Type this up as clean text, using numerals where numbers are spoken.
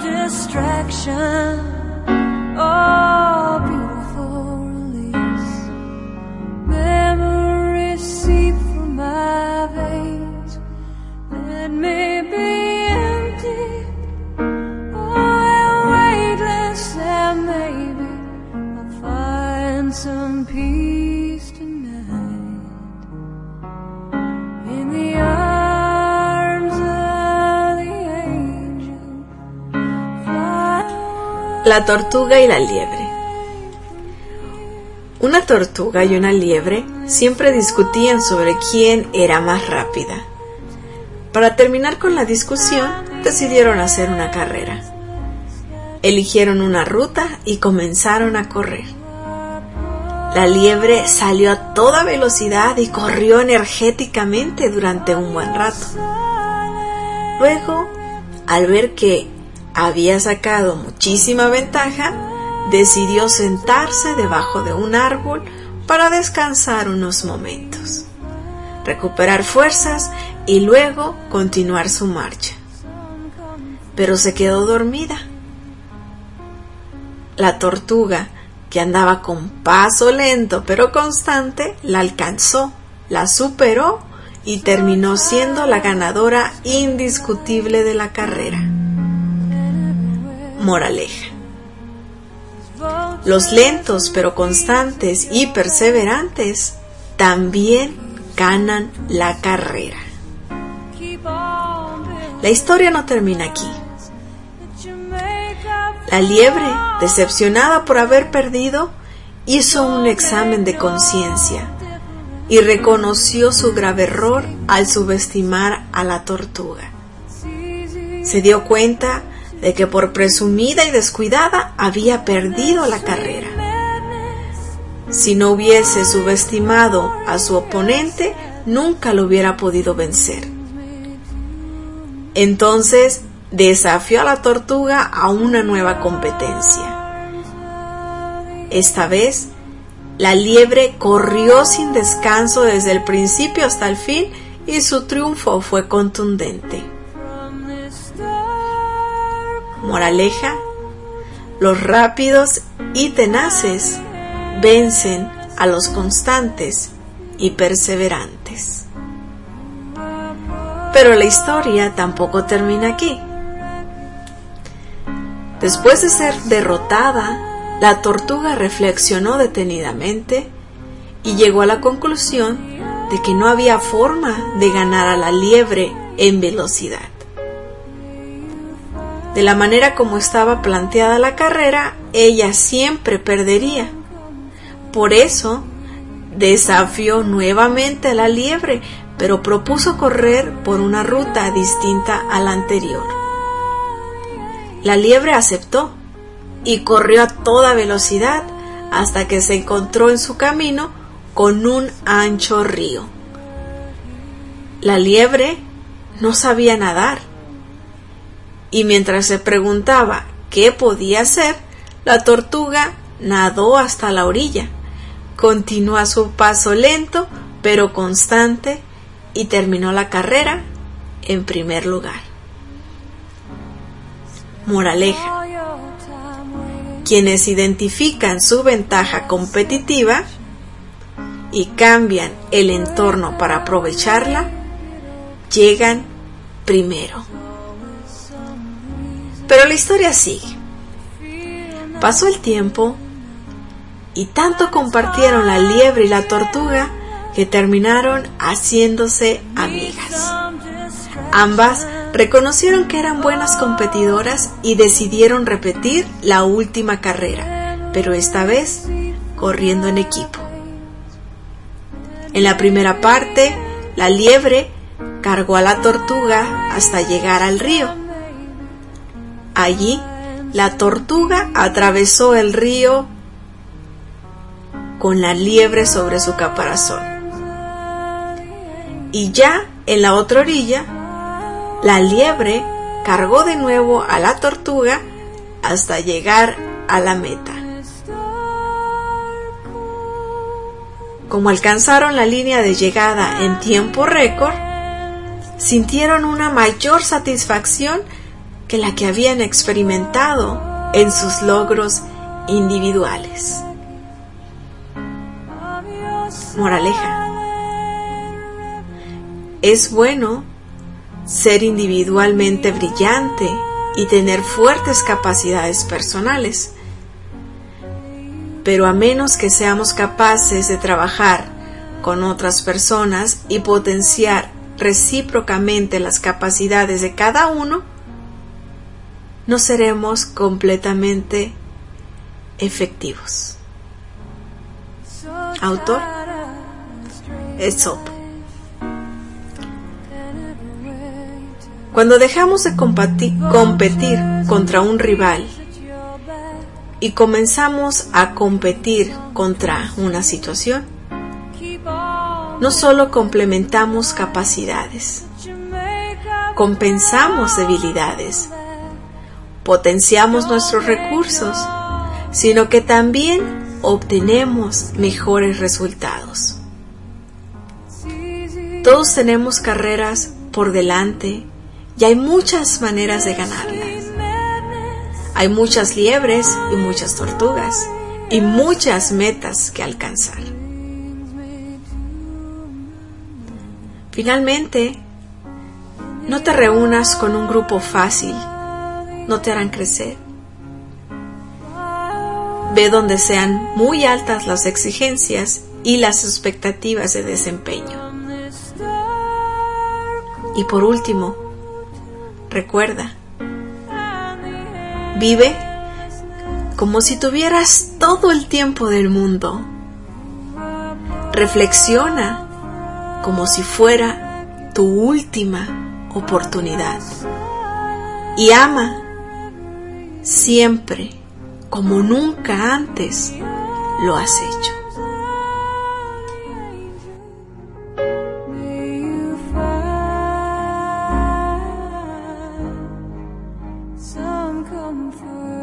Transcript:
distraction. Oh, beautiful release. Memories seep from my veins. Let me be empty. Oh, weightless, and maybe I'll find some peace tonight. In the arms of the angel. La tortuga y la liebre. Una tortuga y una liebre siempre discutían sobre quién era más rápida. Para terminar con la discusión, decidieron hacer una carrera. Eligieron una ruta y comenzaron a correr. La liebre salió a toda velocidad y corrió energéticamente durante un buen rato. Luego, al ver que había sacado muchísima ventaja, decidió sentarse debajo de un árbol para descansar unos momentos, recuperar fuerzas y luego continuar su marcha. Pero se quedó dormida. La tortuga, que andaba con paso lento pero constante, la alcanzó, la superó y terminó siendo la ganadora indiscutible de la carrera. Moraleja: los lentos pero constantes y perseverantes también ganan la carrera. La historia no termina aquí. La liebre, decepcionada por haber perdido, hizo un examen de conciencia y reconoció su grave error al subestimar a la tortuga. Se dio cuenta de que por presumida y descuidada había perdido la carrera. Si no hubiese subestimado a su oponente, nunca lo hubiera podido vencer. Entonces desafió a la tortuga a una nueva competencia. Esta vez, la liebre corrió sin descanso desde el principio hasta el fin y su triunfo fue contundente. Moraleja: los rápidos y tenaces vencen a los constantes y perseverantes. Pero la historia tampoco termina aquí. Después de ser derrotada, la tortuga reflexionó detenidamente y llegó a la conclusión de que no había forma de ganar a la liebre en velocidad. De la manera como estaba planteada la carrera, ella siempre perdería. Por eso, desafió nuevamente a la liebre, pero propuso correr por una ruta distinta a la anterior. La liebre aceptó y corrió a toda velocidad hasta que se encontró en su camino con un ancho río. La liebre no sabía nadar, y mientras se preguntaba qué podía hacer, la tortuga nadó hasta la orilla, continuó a su paso lento pero constante y terminó la carrera en primer lugar. Moraleja: quienes identifican su ventaja competitiva y cambian el entorno para aprovecharla, llegan primero. Pero la historia sigue. Pasó el tiempo y tanto compartieron la liebre y la tortuga que terminaron haciéndose amigas. Ambas reconocieron que eran buenas competidoras y decidieron repetir la última carrera, pero esta vez corriendo en equipo. En la primera parte, la liebre cargó a la tortuga hasta llegar al río. Allí, la tortuga atravesó el río con la liebre sobre su caparazón. Y ya en la otra orilla, la liebre cargó de nuevo a la tortuga hasta llegar a la meta. Como alcanzaron la línea de llegada en tiempo récord, sintieron una mayor satisfacción que la que habían experimentado en sus logros individuales. Moraleja: es bueno ser individualmente brillante y tener fuertes capacidades personales, pero a menos que seamos capaces de trabajar con otras personas y potenciar recíprocamente las capacidades de cada uno, no seremos completamente efectivos. Autor: Aesop. Cuando dejamos de competir contra un rival y comenzamos a competir contra una situación, no solo complementamos capacidades, compensamos debilidades, potenciamos nuestros recursos, sino que también obtenemos mejores resultados. Todos tenemos carreras por delante y hay muchas maneras de ganarlas. Hay muchas liebres y muchas tortugas y muchas metas que alcanzar. Finalmente, no te reúnas con un grupo fácil, no te harán crecer. Ve donde sean muy altas las exigencias y las expectativas de desempeño. Y por último, recuerda, vive como si tuvieras todo el tiempo del mundo. Reflexiona como si fuera tu última oportunidad. Y ama siempre como nunca antes lo has hecho. Some comfort.